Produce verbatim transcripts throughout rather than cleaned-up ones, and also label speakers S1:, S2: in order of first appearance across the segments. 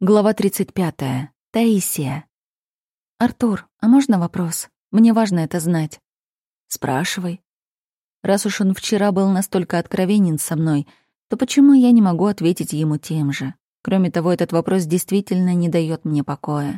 S1: Глава тридцать пятая. Таисия. «Артур, а можно вопрос? Мне важно это знать». «Спрашивай». Раз уж он вчера был настолько откровенен со мной, то почему я не могу ответить ему тем же? Кроме того, этот вопрос действительно не дает мне покоя.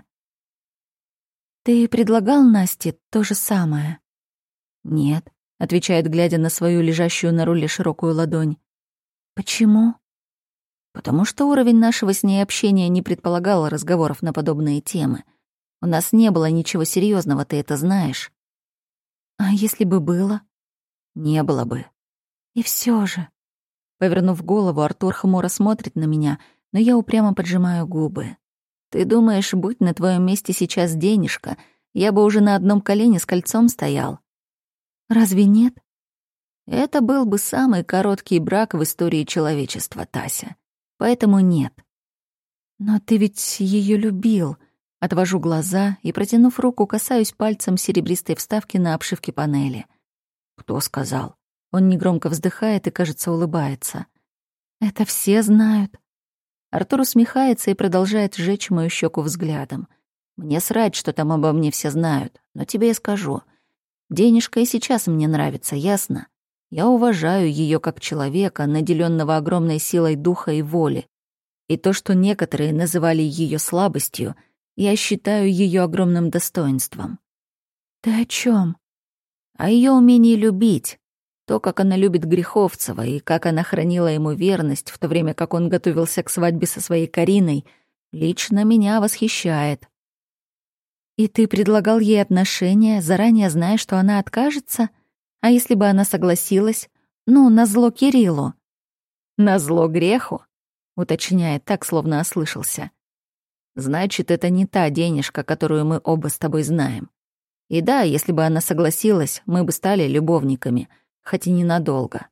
S1: «Ты предлагал Насте то же самое?» «Нет», — отвечает, глядя на свою лежащую на руле широкую ладонь. «Почему?» «Потому что уровень нашего с ней общения не предполагал разговоров на подобные темы. У нас не было ничего серьезного, ты это знаешь». «А если бы было?» «Не было бы». «И все же...» Повернув голову, Артур хмуро смотрит на меня, но я упрямо поджимаю губы. «Ты думаешь, будь на твоем месте сейчас денежка, я бы уже на одном колене с кольцом стоял?» «Разве нет?» «Это был бы самый короткий брак в истории человечества, Тася. Поэтому нет». «Но ты ведь ее любил». Отвожу глаза и, протянув руку, касаюсь пальцем серебристой вставки на обшивке панели. «Кто сказал?» Он негромко вздыхает и, кажется, улыбается. «Это все знают». Артур усмехается и продолжает сжечь мою щеку взглядом. «Мне срать, что там обо мне все знают, но тебе я скажу. Денежка и сейчас мне нравится, ясно? Я уважаю ее как человека, наделенного огромной силой духа и воли. И то, что некоторые называли ее слабостью, я считаю ее огромным достоинством». «Ты о чем? «О ее умении любить. То, как она любит Греховцева и как она хранила ему верность, в то время как он готовился к свадьбе со своей Кариной, лично меня восхищает». «И ты предлагал ей отношения, заранее зная, что она откажется? А если бы она согласилась? Ну, назло Кириллу». «Назло греху?» — уточняет так, словно ослышался. «Значит, это не та денежка, которую мы оба с тобой знаем. И да, если бы она согласилась, мы бы стали любовниками, хоть и ненадолго».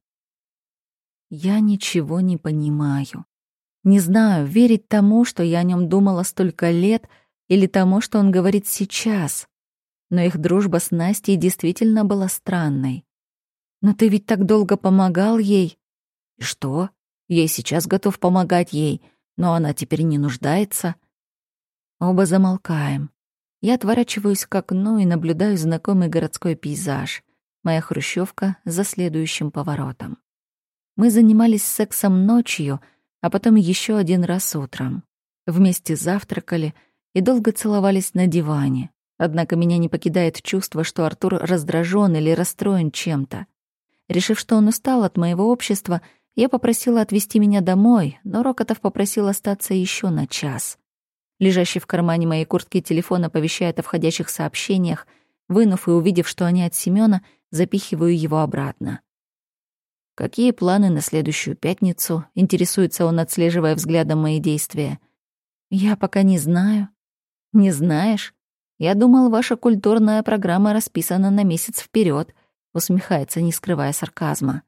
S1: Я ничего не понимаю. Не знаю, верить тому, что я о нем думала столько лет, или тому, что он говорит сейчас. Но их дружба с Настей действительно была странной. «Но ты ведь так долго помогал ей». «И что? Я и сейчас готов помогать ей, но она теперь не нуждается». Оба замолкаем. Я отворачиваюсь к окну и наблюдаю знакомый городской пейзаж. Моя хрущевка за следующим поворотом. Мы занимались сексом ночью, а потом еще один раз утром. Вместе завтракали и долго целовались на диване. Однако меня не покидает чувство, что Артур раздражен или расстроен чем-то. Решив, что он устал от моего общества, я попросила отвезти меня домой, но Рокотов попросил остаться еще на час. Лежащий в кармане моей куртки телефон оповещает о входящих сообщениях. Вынув и увидев, что они от Семёна, запихиваю его обратно. «Какие планы на следующую пятницу?» — интересуется он, отслеживая взглядом мои действия. «Я пока не знаю». «Не знаешь? Я думал, ваша культурная программа расписана на месяц вперед», — усмехается, не скрывая сарказма.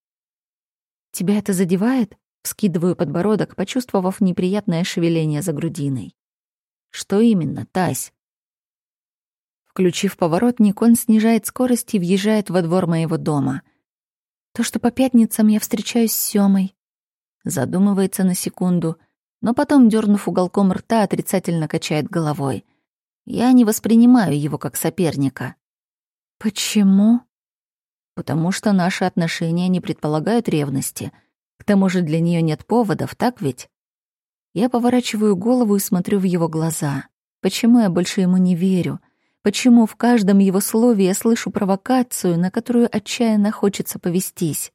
S1: «Тебя это задевает?» — вскидываю подбородок, почувствовав неприятное шевеление за грудиной. «Что именно, Тась?» Включив поворотник, он снижает скорость и въезжает во двор моего дома. «То, что по пятницам я встречаюсь с Сёмой». Задумывается на секунду, но потом, дернув уголком рта, отрицательно качает головой. «Я не воспринимаю его как соперника». «Почему?» «Потому что наши отношения не предполагают ревности. К тому же для нее нет поводов, так ведь?» Я поворачиваю голову и смотрю в его глаза. Почему я больше ему не верю? Почему в каждом его слове я слышу провокацию, на которую отчаянно хочется повестись?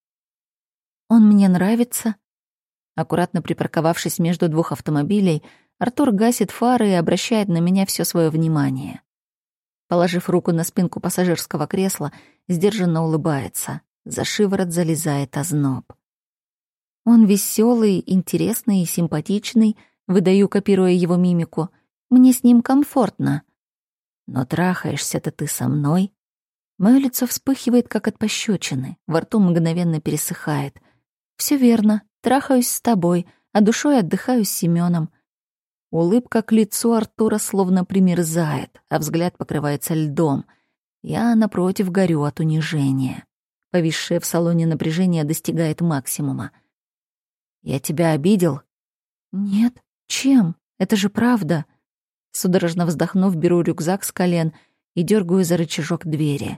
S1: «Он мне нравится». Аккуратно припарковавшись между двух автомобилей, Артур гасит фары и обращает на меня все свое внимание. Положив руку на спинку пассажирского кресла, сдержанно улыбается. За шиворот залезает озноб. «Он веселый, интересный и симпатичный», выдаю, копируя его мимику. «Мне с ним комфортно». «Но трахаешься-то ты со мной?» Моё лицо вспыхивает, как от пощечины, во рту мгновенно пересыхает. «Всё верно, трахаюсь с тобой, а душой отдыхаю с Семёном». Улыбка к лицу Артура словно примерзает, а взгляд покрывается льдом. Я, напротив, горю от унижения. Повисшее в салоне напряжение достигает максимума. «Я тебя обидел?» «Нет. Чем?» Это же правда. Судорожно вздохнув, беру рюкзак с колен и дергаю за рычажок двери.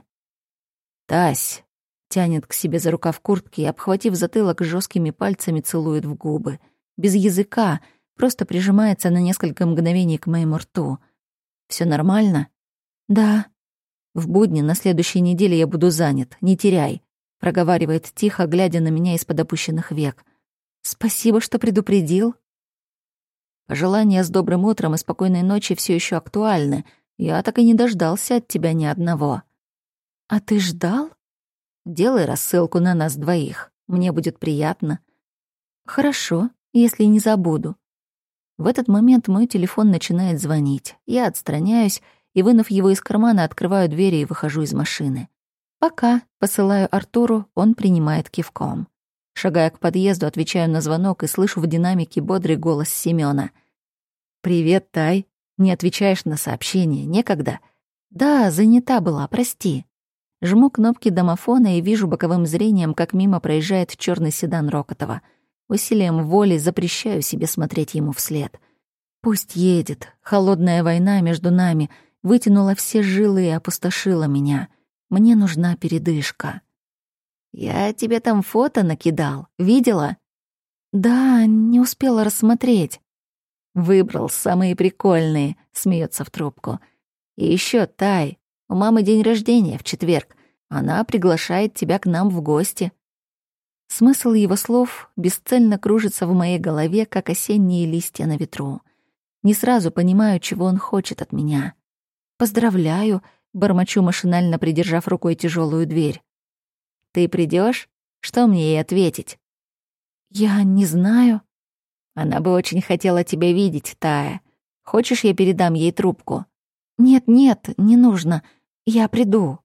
S1: «Тась!» — тянет к себе за рукав куртки и, обхватив затылок, жесткими пальцами целует в губы. Без языка, просто прижимается на несколько мгновений к моему рту. Все нормально?» «Да». «В будни на следующей неделе я буду занят, не теряй», — проговаривает тихо, глядя на меня из-под опущенных век. «Спасибо, что предупредил». Пожелания с добрым утром и спокойной ночи все еще актуальны. Я так и не дождался от тебя ни одного. А ты ждал? Делай рассылку на нас двоих. Мне будет приятно. Хорошо, если не забуду. В этот момент мой телефон начинает звонить. Я отстраняюсь и, вынув его из кармана, открываю двери и выхожу из машины. «Пока», — посылаю Артуру, он принимает кивком. Шагая к подъезду, отвечаю на звонок и слышу в динамике бодрый голос Семёна. «Привет, Тай. Не отвечаешь на сообщение? Некогда?» «Да, занята была, прости». Жму кнопки домофона и вижу боковым зрением, как мимо проезжает чёрный седан Рокотова. Усилием воли запрещаю себе смотреть ему вслед. Пусть едет. Холодная война между нами вытянула все жилы и опустошила меня. Мне нужна передышка. «Я тебе там фото накидал. Видела?» «Да, не успела рассмотреть». «Выбрал самые прикольные», — смеется в трубку. «И еще, Тай, у мамы день рождения в четверг. Она приглашает тебя к нам в гости». Смысл его слов бесцельно кружится в моей голове, как осенние листья на ветру. Не сразу понимаю, чего он хочет от меня. «Поздравляю», — бормочу, машинально придержав рукой тяжелую дверь. «Ты придешь? Что мне ей ответить?» «Я не знаю». «Она бы очень хотела тебя видеть, Тая. Хочешь, я передам ей трубку?» «Нет-нет, не нужно. Я приду».